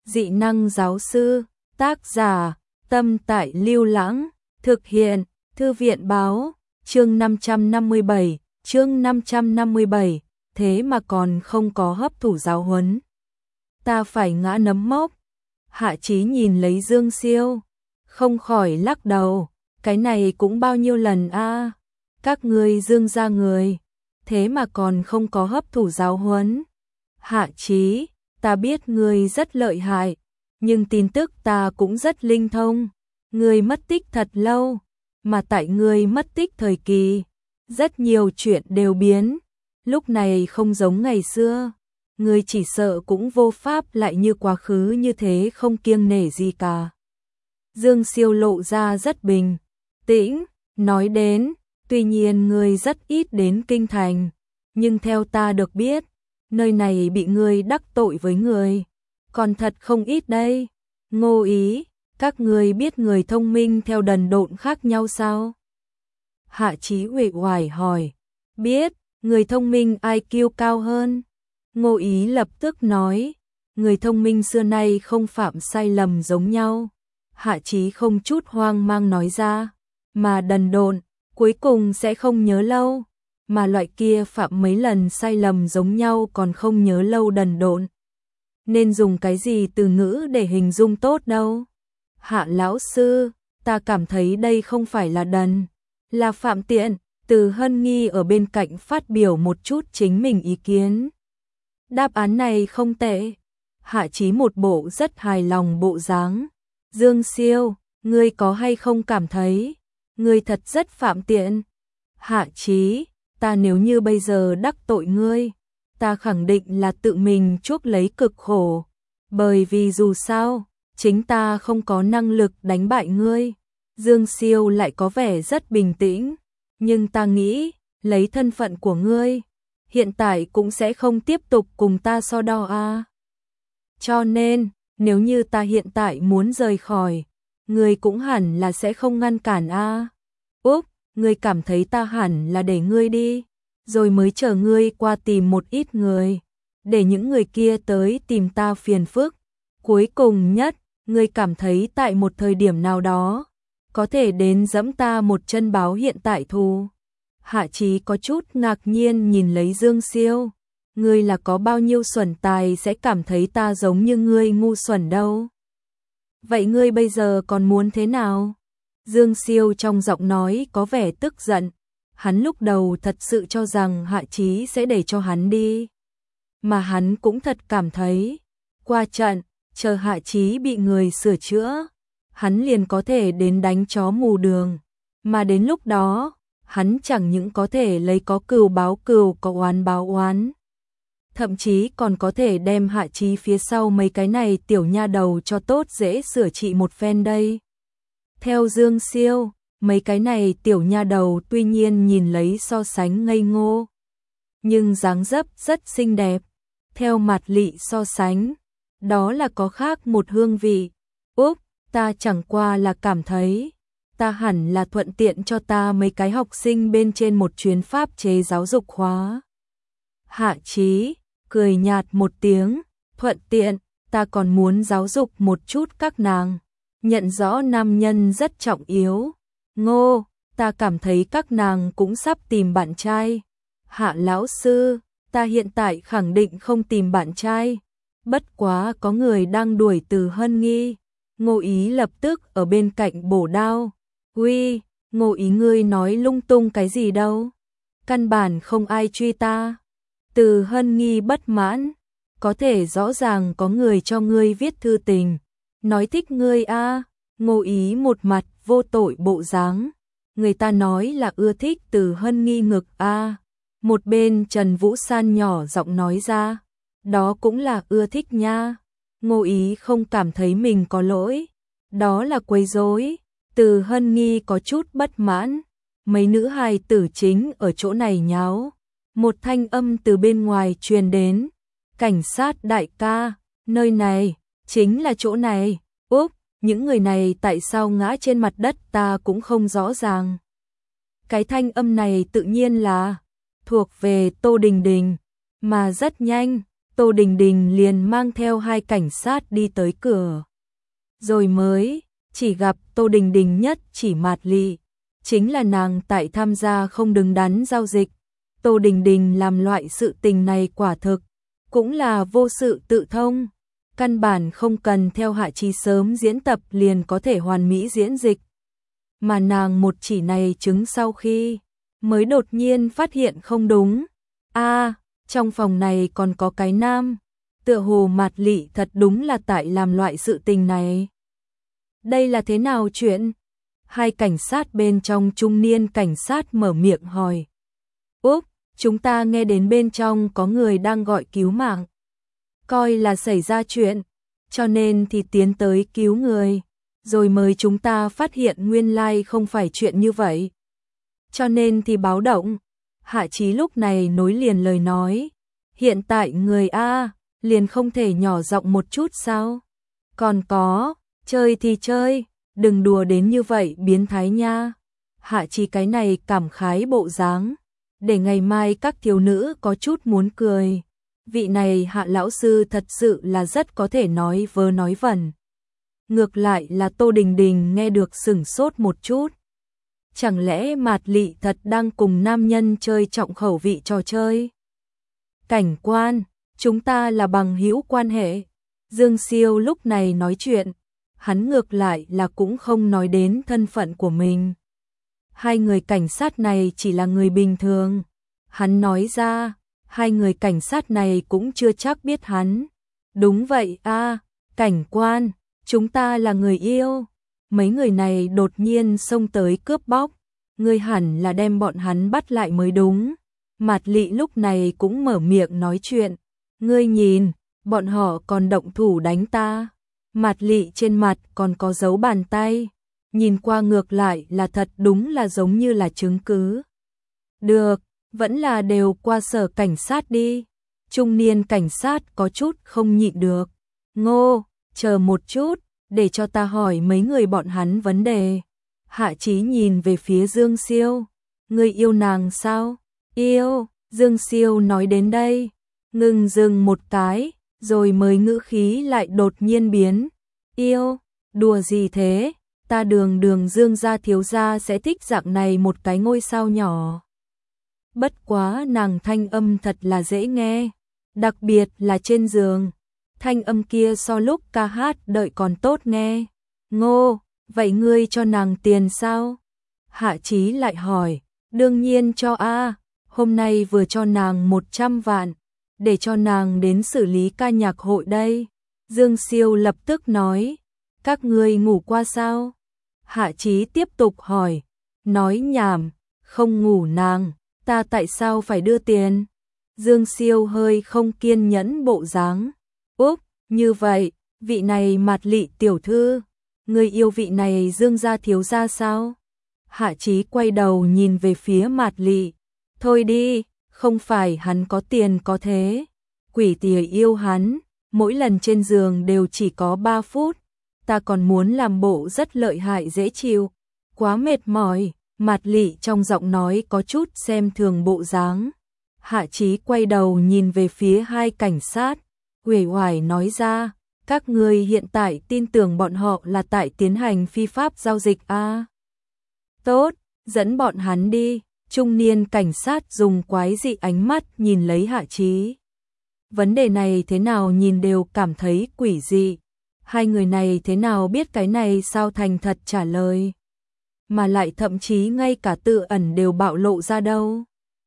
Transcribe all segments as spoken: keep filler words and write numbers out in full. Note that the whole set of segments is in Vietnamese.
Dị năng giáo sư, tác giả, Tâm Tại Lưu Lãng, thực hiện, Thư viện báo, chương năm trăm năm mươi bảy, chương năm trăm năm mươi bảy, thế mà còn không có hấp thụ giáo huấn. Ta phải ngã nấm mốc. Hạ Chí nhìn lấy Dương Siêu, không khỏi lắc đầu, cái này cũng bao nhiêu lần a, các ngươi Dương gia người, thế mà còn không có hấp thụ giáo huấn. Hạ Chí, ta biết ngươi rất lợi hại, nhưng tin tức ta cũng rất linh thông. Ngươi mất tích thật lâu, mà tại ngươi mất tích thời kỳ, rất nhiều chuyện đều biến, lúc này không giống ngày xưa. Ngươi chỉ sợ cũng vô pháp lại như quá khứ như thế không kiêng nể gì cả. Dương Siêu lộ ra rất bình tĩnh, nói đến, tuy nhiên ngươi rất ít đến kinh thành, nhưng theo ta được biết, nơi này bị ngươi đắc tội với người, còn thật không ít đây. Ngô Ý, các ngươi biết người thông minh theo đần độn khác nhau sao? Hạ Chí uể oải hỏi. Biết, người thông minh i kiu cao hơn. Ngô Ý lập tức nói, người thông minh xưa nay không phạm sai lầm giống nhau. Hạ Chí không chút hoang mang nói ra, mà đần độn, cuối cùng sẽ không nhớ lâu, mà loại kia phạm mấy lần sai lầm giống nhau còn không nhớ lâu đần độn. Nên dùng cái gì từ ngữ để hình dung tốt đâu? Hạ lão sư, ta cảm thấy đây không phải là đần, là phạm tiện. Từ Hân Nghi ở bên cạnh phát biểu một chút chính mình ý kiến. Đáp án này không tệ. Hạ Chí một bộ rất hài lòng bộ dáng. Dương Siêu, ngươi có hay không cảm thấy ngươi thật rất phạm tiện? Hạ Chí, ta nếu như bây giờ đắc tội ngươi, ta khẳng định là tự mình chuốc lấy cực khổ, bởi vì dù sao, chính ta không có năng lực đánh bại ngươi. Dương Siêu lại có vẻ rất bình tĩnh, nhưng ta nghĩ, lấy thân phận của ngươi, hiện tại cũng sẽ không tiếp tục cùng ta so đo a. Cho nên, nếu như ta hiện tại muốn rời khỏi, ngươi cũng hẳn là sẽ không ngăn cản a. Úp, ngươi cảm thấy ta hẳn là để ngươi đi, rồi mới chờ ngươi qua tìm một ít người, để những người kia tới tìm ta phiền phức. Cuối cùng nhất, ngươi cảm thấy tại một thời điểm nào đó, có thể đến giẫm ta một chân báo hiện tại thù. Hạ Chí có chút ngạc nhiên nhìn lấy Dương Siêu, ngươi là có bao nhiêu xuẩn tài sẽ cảm thấy ta giống như ngươi ngu xuẩn đâu. Vậy ngươi bây giờ còn muốn thế nào? Dương Siêu trong giọng nói có vẻ tức giận, hắn lúc đầu thật sự cho rằng Hạ Chí sẽ để cho hắn đi. Mà hắn cũng thật cảm thấy, qua trận, chờ Hạ Chí bị người sửa chữa, hắn liền có thể đến đánh chó mù đường, mà đến lúc đó, hắn chẳng những có thể lấy có cừu báo cừu có oán báo oán, thậm chí còn có thể đem Hạ Chí phía sau mấy cái này tiểu nha đầu cho tốt dễ sửa trị một phen đây. Theo Dương Siêu, mấy cái này tiểu nha đầu tuy nhiên nhìn lấy so sánh ngây ngô, nhưng dáng dấp rất xinh đẹp, theo mặt lị so sánh, đó là có khác một hương vị. Úp, ta chẳng qua là cảm thấy, ta hẳn là thuận tiện cho ta mấy cái học sinh bên trên một chuyến pháp chế giáo dục khóa. Hạ Chí, cười nhạt một tiếng, thuận tiện, ta còn muốn giáo dục một chút các nàng, nhận rõ nam nhân rất trọng yếu. Ngô, ta cảm thấy các nàng cũng sắp tìm bạn trai. Hạ lão sư, ta hiện tại khẳng định không tìm bạn trai, bất quá có người đang đuổi Từ Hân Nghi. Ngô Ý lập tức ở bên cạnh bổ đao. Uy, Ngô Ý ngươi nói lung tung cái gì đâu, căn bản không ai truy ta. Từ Hân Nghi bất mãn, có thể rõ ràng có người cho ngươi viết thư tình, nói thích ngươi a. Ngô Ý một mặt vô tội bộ dáng, người ta nói là ưa thích Từ Hân Nghi ngực a. Một bên Trần Vũ San nhỏ giọng nói ra, đó cũng là ưa thích nha. Ngô Ý không cảm thấy mình có lỗi, đó là quấy rối. Từ Hân Nghi có chút bất mãn, mấy nữ hài tử chính ở chỗ này nháo. Một thanh âm từ bên ngoài truyền đến, cảnh sát đại ca, nơi này, chính là chỗ này. Úp, những người này tại sao ngã trên mặt đất ta cũng không rõ ràng. Cái thanh âm này tự nhiên là thuộc về Tô Đình Đình, mà rất nhanh, Tô Đình Đình liền mang theo hai cảnh sát đi tới cửa. Rồi mới chỉ gặp Tô Đình Đình nhất chỉ Mạt Lị, chính là nàng tại tham gia không đứng đắn giao dịch. Tô Đình Đình làm loại sự tình này quả thực cũng là vô sự tự thông, căn bản không cần theo Hạ Chí sớm diễn tập liền có thể hoàn mỹ diễn dịch. Mà nàng một chỉ này chứng sau khi mới đột nhiên phát hiện không đúng. A, à, trong phòng này còn có cái nam, tựa hồ Mạt Lị thật đúng là tại làm loại sự tình này. Đây là thế nào chuyện? Hai cảnh sát bên trong trung niên cảnh sát mở miệng hỏi. Úp, chúng ta nghe đến bên trong có người đang gọi cứu mạng. Coi là xảy ra chuyện, cho nên thì tiến tới cứu người. Rồi mới chúng ta phát hiện nguyên lai không phải chuyện như vậy. Cho nên thì báo động. Hạ Chí lúc này nối liền lời nói. Hiện tại người A, liền không thể nhỏ giọng một chút sao? Còn có, chơi thì chơi, đừng đùa đến như vậy biến thái nha. Hạ Chí cái này cảm khái bộ dáng, để ngày mai các thiếu nữ có chút muốn cười. Vị này Hạ lão sư thật sự là rất có thể nói vớ nói vẩn. Ngược lại là Tô Đình Đình nghe được sửng sốt một chút. Chẳng lẽ Mạt Lị thật đang cùng nam nhân chơi trọng khẩu vị trò chơi? Cảnh quan, chúng ta là bằng hữu quan hệ. Dương Siêu lúc này nói chuyện, hắn ngược lại là cũng không nói đến thân phận của mình. Hai người cảnh sát này chỉ là người bình thường. Hắn nói ra, hai người cảnh sát này cũng chưa chắc biết hắn. Đúng vậy a, cảnh quan, chúng ta là người yêu. Mấy người này đột nhiên xông tới cướp bóc, ngươi hẳn là đem bọn hắn bắt lại mới đúng. Mạt Lị lúc này cũng mở miệng nói chuyện. Ngươi nhìn, bọn họ còn động thủ đánh ta. Mạt Lị trên mặt còn có dấu bàn tay. Nhìn qua ngược lại là thật đúng là giống như là chứng cứ. Được, vẫn là đều qua sở cảnh sát đi. Trung niên cảnh sát có chút không nhịn được. Ngô, chờ một chút, để cho ta hỏi mấy người bọn hắn vấn đề. Hạ Chí nhìn về phía Dương Siêu. Ngươi yêu nàng sao? Yêu, Dương Siêu nói đến đây. Ngừng dừng một cái, rồi mới ngữ khí lại đột nhiên biến. Yêu, đùa gì thế? Ta đường đường Dương gia thiếu gia sẽ thích dạng này một cái ngôi sao nhỏ. Bất quá nàng thanh âm thật là dễ nghe. Đặc biệt là trên giường. Thanh âm kia so lúc ca hát đợi còn tốt nghe. Ngô, vậy ngươi cho nàng tiền sao? Hạ Chí lại hỏi. Đương nhiên cho a, hôm nay vừa cho nàng một trăm vạn, để cho nàng đến xử lý ca nhạc hội đây. Dương Siêu lập tức nói. Các ngươi ngủ qua sao? Hạ Chí tiếp tục hỏi. Nói nhảm, không ngủ nàng, ta tại sao phải đưa tiền? Dương Siêu hơi không kiên nhẫn bộ dáng. Úp, như vậy, vị này Mạt Lị tiểu thư, người yêu vị này Dương gia thiếu gia sao? Hạ Chí quay đầu nhìn về phía Mạt Lị. Thôi đi, không phải hắn có tiền có thế. Quỷ tìa yêu hắn, mỗi lần trên giường đều chỉ có ba phút. Ta còn muốn làm bộ rất lợi hại dễ chịu. Quá mệt mỏi, Mạt Lị trong giọng nói có chút xem thường bộ dáng. Hạ Chí quay đầu nhìn về phía hai cảnh sát, uể oải nói ra, các ngươi hiện tại tin tưởng bọn họ là tại tiến hành phi pháp giao dịch a? À? Tốt, dẫn bọn hắn đi. Trung niên cảnh sát dùng quái dị ánh mắt nhìn lấy Hạ Chí. Vấn đề này thế nào nhìn đều cảm thấy quỷ dị. Hai người này thế nào biết cái này sao thành thật trả lời. Mà lại thậm chí ngay cả tự ẩn đều bạo lộ ra đâu.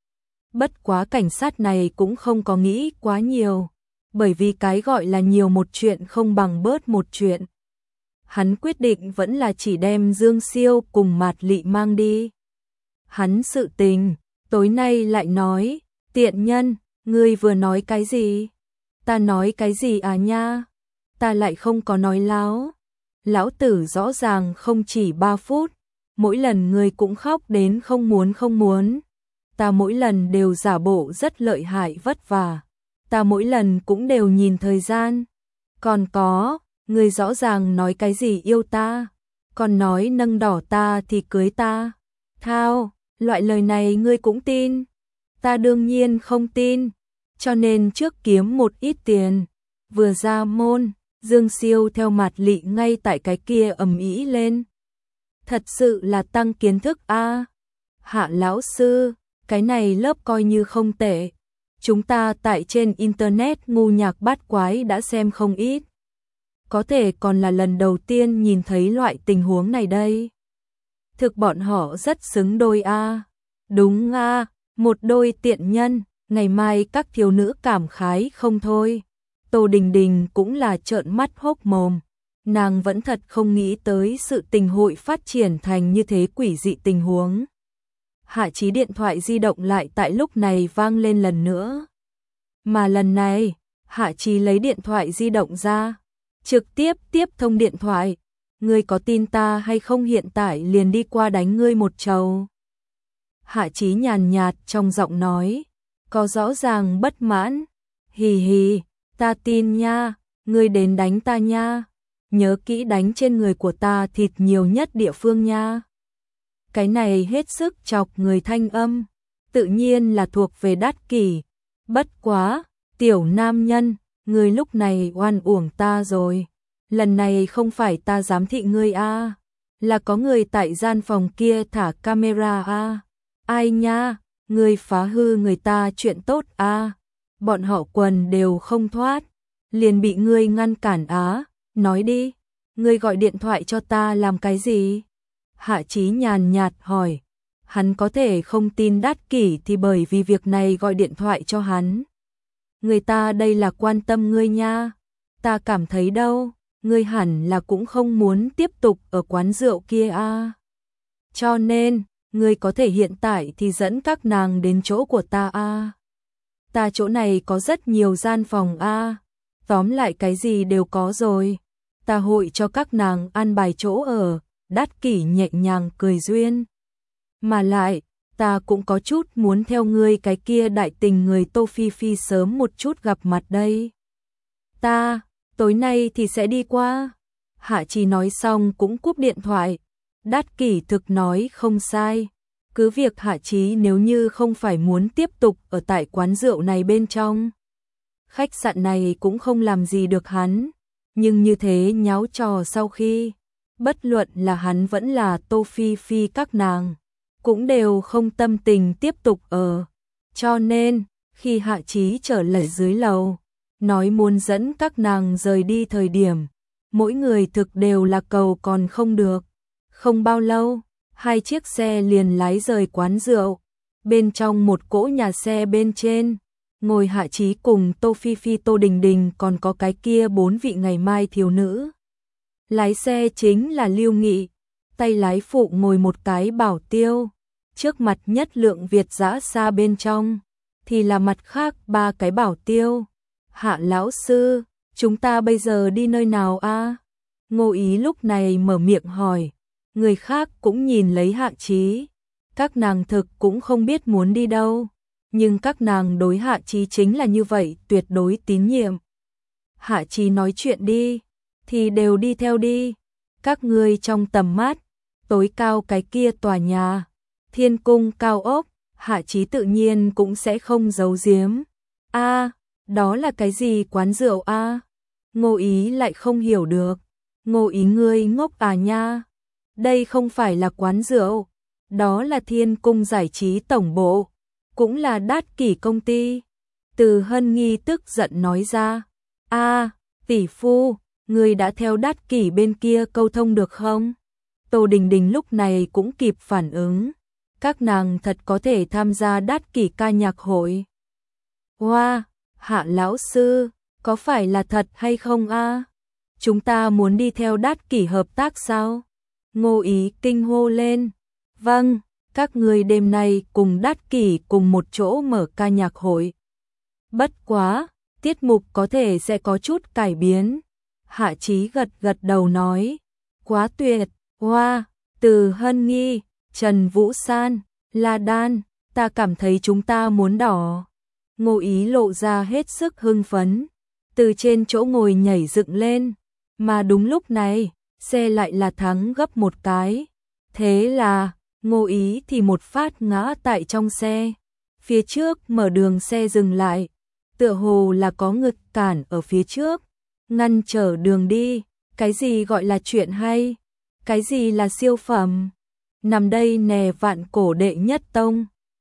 Bất quá cảnh sát này cũng không có nghĩ quá nhiều. Bởi vì cái gọi là nhiều một chuyện không bằng bớt một chuyện. Hắn quyết định vẫn là chỉ đem Dương Siêu cùng Mạt Lị mang đi. Hắn sự tình, tối nay lại nói, tiện nhân, ngươi vừa nói cái gì? Ta nói cái gì à nha? Ta lại không có nói láo. Lão tử rõ ràng không chỉ ba phút, mỗi lần ngươi cũng khóc đến không muốn không muốn. Ta mỗi lần đều giả bộ rất lợi hại vất vả. Ta mỗi lần cũng đều nhìn thời gian. Còn có, ngươi rõ ràng nói cái gì yêu ta, còn nói nâng đỏ ta thì cưới ta. Thao, loại lời này ngươi cũng tin? Ta đương nhiên không tin. cho nên trước kiếm một ít tiền. Vừa ra môn, Dương Siêu theo Mạt Lị ngay tại cái kia ầm ĩ lên. Thật sự là tăng kiến thức a. Hạ lão sư, cái này lớp coi như không tệ. Chúng ta tại trên internet ngu nhạc bát quái đã xem không ít. Có thể còn là lần đầu tiên nhìn thấy loại tình huống này đây. Thực bọn họ rất xứng đôi a. Đúng a, một đôi tiện nhân, ngày mai các thiếu nữ cảm khái không thôi. Tô Đình Đình cũng là trợn mắt hốc mồm. Nàng vẫn thật không nghĩ tới sự tình hội phát triển thành như thế quỷ dị tình huống. Hạ Chí điện thoại di động lại tại lúc này vang lên lần nữa. Mà lần này, Hạ Chí lấy điện thoại di động ra, trực tiếp tiếp thông điện thoại. Ngươi có tin ta hay không, hiện tại liền đi qua đánh ngươi một trầu. Hạ Chí nhàn nhạt trong giọng nói, có rõ ràng bất mãn. Hì hì, ta tin nha, ngươi đến đánh ta nha. Nhớ kỹ đánh trên người của ta thịt nhiều nhất địa phương nha. Cái này hết sức chọc người thanh âm, tự nhiên là thuộc về Đát Kỷ. Bất quá, tiểu nam nhân, ngươi lúc này oan uổng ta rồi. Lần này không phải ta giám thị ngươi a, là có người tại gian phòng kia thả camera a. Ai nha, ngươi phá hư người ta chuyện tốt a. Bọn họ quần đều không thoát, liền bị ngươi ngăn cản á. Nói đi, ngươi gọi điện thoại cho ta làm cái gì? Hạ Chí nhàn nhạt hỏi. Hắn có thể không tin Đát Kỷ thì bởi vì việc này gọi điện thoại cho hắn. Người ta đây là quan tâm ngươi nha. Ta cảm thấy đâu, ngươi hẳn là cũng không muốn tiếp tục ở quán rượu kia a. Cho nên, ngươi có thể hiện tại thì dẫn các nàng đến chỗ của ta a. Ta chỗ này có rất nhiều gian phòng a. Tóm lại cái gì đều có rồi. Ta hội cho các nàng ăn bài chỗ ở. Đát Kỷ nhẹ nhàng cười duyên. Mà lại, ta cũng có chút muốn theo ngươi cái kia đại tình người Tô Phi Phi sớm một chút gặp mặt đây. Ta, tối nay thì sẽ đi qua. Hạ Chí nói xong cũng cúp điện thoại. Đát Kỷ thực nói không sai. Cứ việc Hạ Chí nếu như không phải muốn tiếp tục ở tại quán rượu này bên trong, khách sạn này cũng không làm gì được hắn. Nhưng như thế nháo trò sau khi, bất luận là hắn vẫn là Tô Phi Phi các nàng, cũng đều không tâm tình tiếp tục ở. Cho nên, khi Hạ Chí trở lại dưới lầu, nói muốn dẫn các nàng rời đi thời điểm, mỗi người thực đều là cầu còn không được. Không bao lâu, hai chiếc xe liền lái rời quán rượu. Bên trong một cỗ nhà xe bên trên, ngồi Hạ Chí cùng Tô Phi Phi, Tô Đình Đình, còn có cái kia bốn vị ngày mai thiếu nữ. Lái xe chính là Lưu Nghị, tay lái phụ ngồi một cái bảo tiêu. Trước mặt Nhất Lượng Việt dã xa bên trong, thì là mặt khác ba cái bảo tiêu. Hạ lão sư, chúng ta bây giờ đi nơi nào a? Ngô Ý lúc này mở miệng hỏi. Người khác cũng nhìn lấy Hạ Chí. Các nàng thực cũng không biết muốn đi đâu. Nhưng các nàng đối Hạ Chí chính là như vậy, tuyệt đối tín nhiệm. Hạ Chí nói chuyện đi, thì đều đi theo đi. Các ngươi trong tầm mắt, tối cao cái kia tòa nhà, Thiên Cung cao ốc, Hạ Chí tự nhiên cũng sẽ không giấu giếm. A, đó là cái gì quán rượu a? Ngô Ý lại không hiểu được. Ngô Ý ngươi ngốc à nha? Đây không phải là quán rượu, đó là Thiên Cung giải trí tổng bộ, cũng là Đát Kỷ công ty. Từ Hân Nghi tức giận nói ra. A, tỷ phu, ngươi đã theo Đát Kỷ bên kia câu thông được không? Tô Đình Đình lúc này cũng kịp phản ứng. Các nàng thật có thể tham gia Đát Kỷ ca nhạc hội. Hoa, Hạ lão sư, có phải là thật hay không a? Chúng ta muốn đi theo Đát Kỷ hợp tác sao? Ngô Ý kinh hô lên. Vâng, các người đêm nay cùng Đát Kỷ cùng một chỗ mở ca nhạc hội. Bất quá, tiết mục có thể sẽ có chút cải biến. Hạ Chí gật gật đầu nói. Quá tuyệt, hoa, Từ Hân Nghi, Trần Vũ San, La Đan, ta cảm thấy chúng ta muốn đỏ. Ngô Ý lộ ra hết sức hưng phấn, từ trên chỗ ngồi nhảy dựng lên. Mà đúng lúc này, xe lại là thắng gấp một cái. Thế là, Ngô Ý thì một phát ngã tại trong xe. Phía trước mở đường xe dừng lại. tựa hồ là có ngực cản ở phía trước, ngăn trở đường đi. Cái gì gọi là chuyện hay? Cái gì là siêu phẩm? Nằm đây nè, vạn cổ đệ nhất tông.